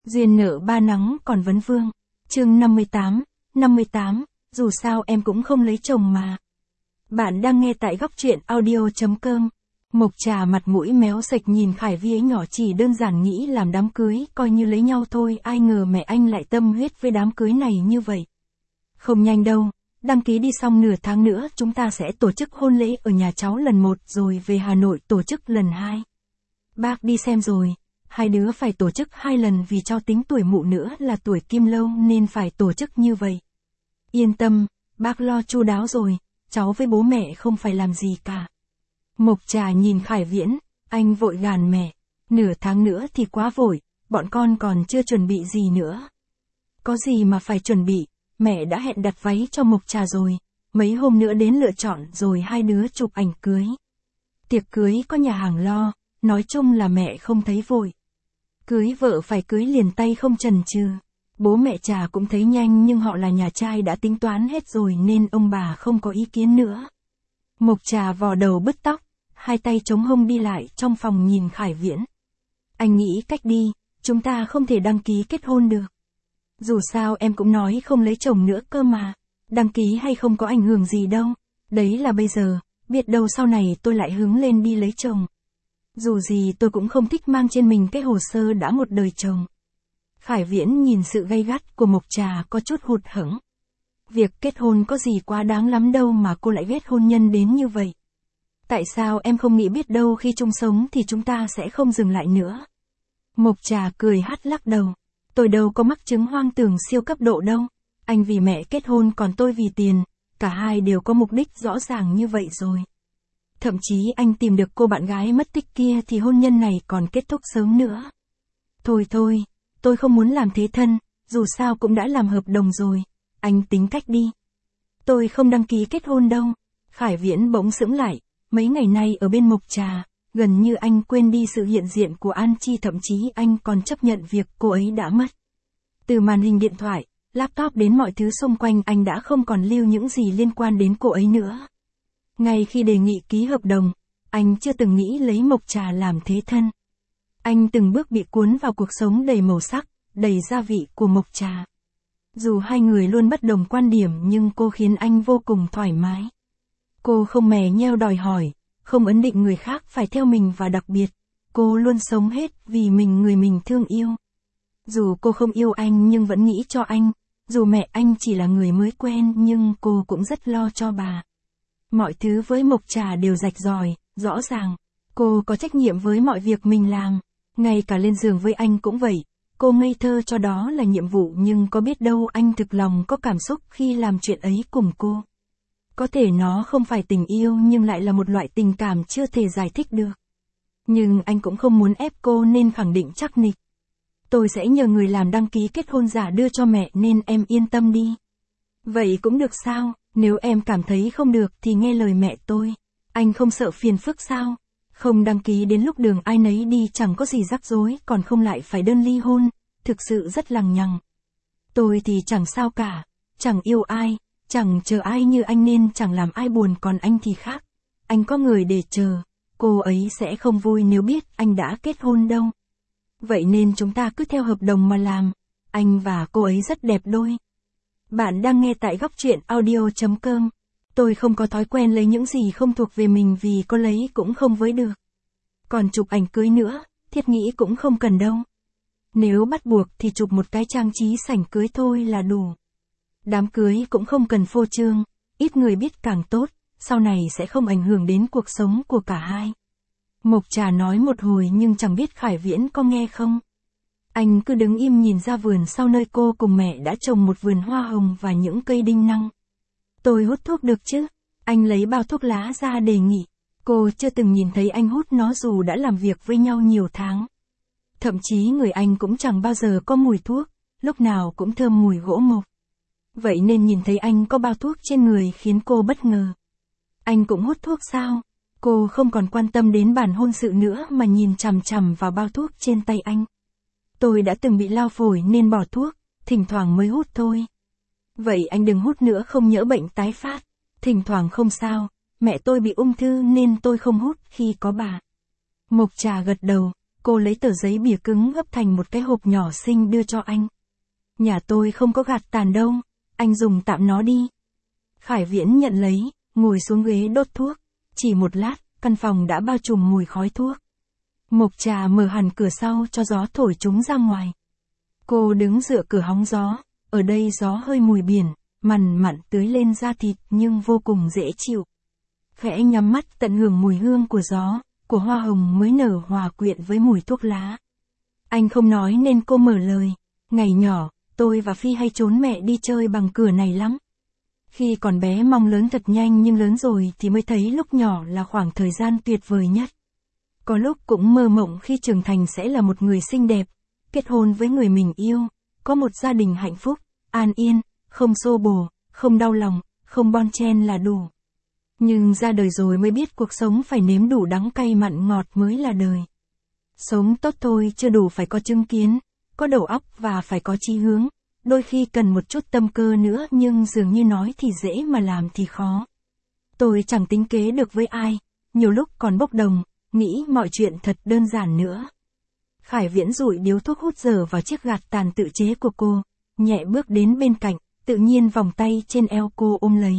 Duyên nợ ba nắng còn vấn vương. Chương 58, dù sao em cũng không lấy chồng mà. Bạn đang nghe tại góc truyện audio.com. Mộc Trà mặt mũi méo sạch nhìn Khải Vi ấy nhỏ, chỉ đơn giản nghĩ làm đám cưới coi như lấy nhau thôi, ai ngờ mẹ anh lại tâm huyết với đám cưới này như vậy. Không nhanh đâu, đăng ký đi xong nửa tháng nữa chúng ta sẽ tổ chức hôn lễ ở nhà cháu lần 1 rồi về Hà Nội tổ chức lần 2. Bác đi xem rồi, hai đứa phải tổ chức 2 lần vì cho tính tuổi mụ nữa là tuổi Kim Lâu nên phải tổ chức như vậy. Yên tâm, bác lo chu đáo rồi, cháu với bố mẹ không phải làm gì cả. Mộc Trà nhìn Khải Viễn, anh vội gàn mẹ, nửa tháng nữa thì quá vội, bọn con còn chưa chuẩn bị gì nữa. Có gì mà phải chuẩn bị, mẹ đã hẹn đặt váy cho Mộc Trà rồi, mấy hôm nữa đến lựa chọn rồi hai đứa chụp ảnh cưới. Tiệc cưới có nhà hàng lo, nói chung là mẹ không thấy vội. Cưới vợ phải cưới liền tay không chần chừ. Bố mẹ Trà cũng thấy nhanh nhưng họ là nhà trai đã tính toán hết rồi nên ông bà không có ý kiến nữa. Mộc Trà vò đầu bứt tóc, hai tay chống hông đi lại trong phòng nhìn Khải Viễn. Anh nghĩ cách đi, chúng ta không thể đăng ký kết hôn được. Dù sao em cũng nói không lấy chồng nữa cơ mà. Đăng ký hay không có ảnh hưởng gì đâu. Đấy là bây giờ, biết đâu sau này tôi lại hướng lên đi lấy chồng. Dù gì tôi cũng không thích mang trên mình cái hồ sơ đã một đời chồng. Khải Viễn nhìn sự gay gắt của Mộc Trà có chút hụt hẫng. Việc kết hôn có gì quá đáng lắm đâu mà cô lại ghét hôn nhân đến như vậy. Tại sao em không nghĩ biết đâu khi chung sống thì chúng ta sẽ không dừng lại nữa. Mộc Trà cười hắt lắc đầu. Tôi đâu có mắc chứng hoang tưởng siêu cấp độ đâu. Anh vì mẹ kết hôn còn tôi vì tiền. Cả hai đều có mục đích rõ ràng như vậy rồi. Thậm chí anh tìm được cô bạn gái mất tích kia thì hôn nhân này còn kết thúc sớm nữa. Thôi, tôi không muốn làm thế thân, dù sao cũng đã làm hợp đồng rồi. Anh tính cách đi. Tôi không đăng ký kết hôn đâu. Khải Viễn bỗng sững lại, mấy ngày nay ở bên Mộc Trà, gần như anh quên đi sự hiện diện của An Chi, thậm chí anh còn chấp nhận việc cô ấy đã mất. Từ màn hình điện thoại, laptop đến mọi thứ xung quanh anh đã không còn lưu những gì liên quan đến cô ấy nữa. Ngay khi đề nghị ký hợp đồng, anh chưa từng nghĩ lấy Mộc Trà làm thế thân. Anh từng bước bị cuốn vào cuộc sống đầy màu sắc, đầy gia vị của Mộc Trà. Dù hai người luôn bất đồng quan điểm nhưng cô khiến anh vô cùng thoải mái. Cô không mè nheo đòi hỏi, không ấn định người khác phải theo mình và đặc biệt, cô luôn sống hết vì người mình thương yêu. Dù cô không yêu anh nhưng vẫn nghĩ cho anh, dù mẹ anh chỉ là người mới quen nhưng cô cũng rất lo cho bà. Mọi thứ với Mộc Trà đều rạch ròi, rõ ràng. Cô có trách nhiệm với mọi việc mình làm. Ngay cả lên giường với anh cũng vậy. Cô ngây thơ cho đó là nhiệm vụ nhưng có biết đâu anh thực lòng có cảm xúc khi làm chuyện ấy cùng cô. Có thể nó không phải tình yêu nhưng lại là một loại tình cảm chưa thể giải thích được. Nhưng anh cũng không muốn ép cô nên khẳng định chắc nịch. Tôi sẽ nhờ người làm đăng ký kết hôn giả đưa cho mẹ nên em yên tâm đi. Vậy cũng được sao? Nếu em cảm thấy không được thì nghe lời mẹ tôi. Anh không sợ phiền phức sao? Không đăng ký đến lúc đường ai nấy đi chẳng có gì rắc rối, còn không lại phải đơn ly hôn, thực sự rất lằng nhằng. Tôi thì chẳng sao cả, chẳng yêu ai, chẳng chờ ai như anh nên chẳng làm ai buồn, còn anh thì khác. Anh có người để chờ, cô ấy sẽ không vui nếu biết anh đã kết hôn đâu. Vậy nên chúng ta cứ theo hợp đồng mà làm, anh và cô ấy rất đẹp đôi. Bạn đang nghe tại góc truyện audio.com. Tôi không có thói quen lấy những gì không thuộc về mình vì có lấy cũng không với được. Còn chụp ảnh cưới nữa, thiết nghĩ cũng không cần đâu. Nếu bắt buộc thì chụp một cái trang trí sảnh cưới thôi là đủ. Đám cưới cũng không cần phô trương, ít người biết càng tốt, sau này sẽ không ảnh hưởng đến cuộc sống của cả hai. Mộc Trà nói một hồi nhưng chẳng biết Khải Viễn có nghe không. Anh cứ đứng im nhìn ra vườn sau nơi cô cùng mẹ đã trồng một vườn hoa hồng và những cây đinh năng. Tôi hút thuốc được chứ? Anh lấy bao thuốc lá ra đề nghị. Cô chưa từng nhìn thấy anh hút nó dù đã làm việc với nhau nhiều tháng. Thậm chí người anh cũng chẳng bao giờ có mùi thuốc, lúc nào cũng thơm mùi gỗ mộc. Vậy nên nhìn thấy anh có bao thuốc trên người khiến cô bất ngờ. Anh cũng hút thuốc sao? Cô không còn quan tâm đến bản hôn sự nữa mà nhìn chằm chằm vào bao thuốc trên tay anh. Tôi đã từng bị lao phổi nên bỏ thuốc, thỉnh thoảng mới hút thôi. Vậy anh đừng hút nữa không nhỡ bệnh tái phát. Thỉnh thoảng không sao, mẹ tôi bị ung thư nên tôi không hút khi có bà. Mộc Trà gật đầu, Cô lấy tờ giấy bìa cứng gấp thành một cái hộp nhỏ xinh đưa cho anh. Nhà tôi không có gạt tàn đâu, anh dùng tạm nó đi. Khải Viễn nhận lấy, ngồi xuống ghế đốt thuốc. Chỉ một lát, căn phòng đã bao trùm mùi khói thuốc. Mộc Trà mở hẳn cửa sau cho gió thổi chúng ra ngoài. Cô đứng dựa cửa hóng gió, ở đây gió hơi mùi biển, mằn mặn tưới lên da thịt nhưng vô cùng dễ chịu. Khẽ nhắm mắt tận hưởng mùi hương của gió, của hoa hồng mới nở hòa quyện với mùi thuốc lá. Anh không nói nên cô mở lời. Ngày nhỏ, tôi và Phi hay trốn mẹ đi chơi bằng cửa này lắm. Khi còn bé mong lớn thật nhanh nhưng lớn rồi thì mới thấy lúc nhỏ là khoảng thời gian tuyệt vời nhất. Có lúc cũng mơ mộng khi trưởng thành sẽ là một người xinh đẹp, kết hôn với người mình yêu, có một gia đình hạnh phúc, an yên, không xô bồ, không đau lòng, không bon chen là đủ. Nhưng ra đời rồi mới biết cuộc sống phải nếm đủ đắng cay mặn ngọt mới là đời. Sống tốt thôi chưa đủ phải có chứng kiến, có đầu óc và phải có chí hướng. Đôi khi cần một chút tâm cơ nữa nhưng dường như nói thì dễ mà làm thì khó. Tôi chẳng tính kế được với ai, nhiều lúc còn bốc đồng, nghĩ mọi chuyện thật đơn giản nữa. Khải Viễn dụi điếu thuốc hút dở vào chiếc gạt tàn tự chế của cô, nhẹ bước đến bên cạnh, tự nhiên vòng tay trên eo cô ôm lấy.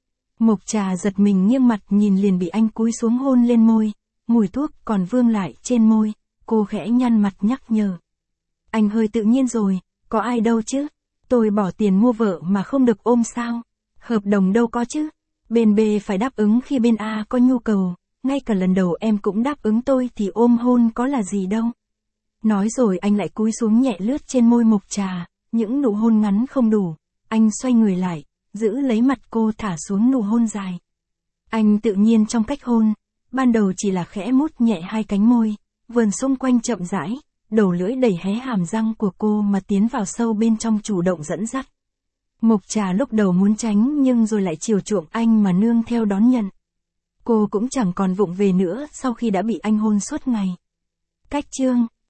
Mộc Trà giật mình nghiêng mặt nhìn liền bị anh cúi xuống hôn lên môi, mùi thuốc còn vương lại trên môi, cô khẽ nhăn mặt nhắc nhở. Anh hơi tự nhiên rồi, có ai đâu chứ, tôi bỏ tiền mua vợ mà không được ôm sao, hợp đồng đâu có chứ, bên B phải đáp ứng khi bên A có nhu cầu, ngay cả lần đầu em cũng đáp ứng tôi thì ôm hôn có là gì đâu. Nói rồi anh lại cúi xuống nhẹ lướt trên môi Mộc Trà, những nụ hôn ngắn không đủ, anh xoay người lại, giữ lấy mặt cô thả xuống nụ hôn dài. Anh tự nhiên trong cách hôn, ban đầu chỉ là khẽ mút nhẹ hai cánh môi, vườn xung quanh chậm rãi, đầu lưỡi đẩy hé hàm răng của cô mà tiến vào sâu bên trong chủ động dẫn dắt. Mộc Trà lúc đầu muốn tránh nhưng rồi lại chiều chuộng anh mà nương theo đón nhận. Cô cũng chẳng còn vụng về nữa sau khi đã bị anh hôn suốt ngày. Cách chương